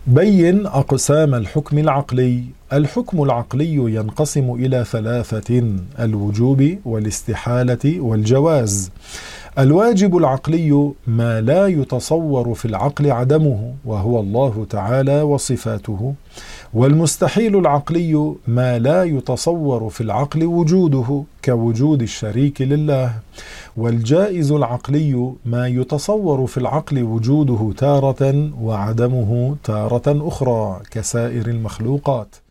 بين أقسام الحكم العقلي. الحكم العقلي ينقسم إلى ثلاثة: الوجوب والاستحالة والجواز. الواجب العقلي ما لا يتصور في العقل عدمه، وهو الله تعالى وصفاته. والمستحيل العقلي ما لا يتصور في العقل وجوده، كوجود الشريك لله. والجائز العقلي ما يتصور في العقل وجوده تارة وعدمه تارة أخرى، كسائر المخلوقات.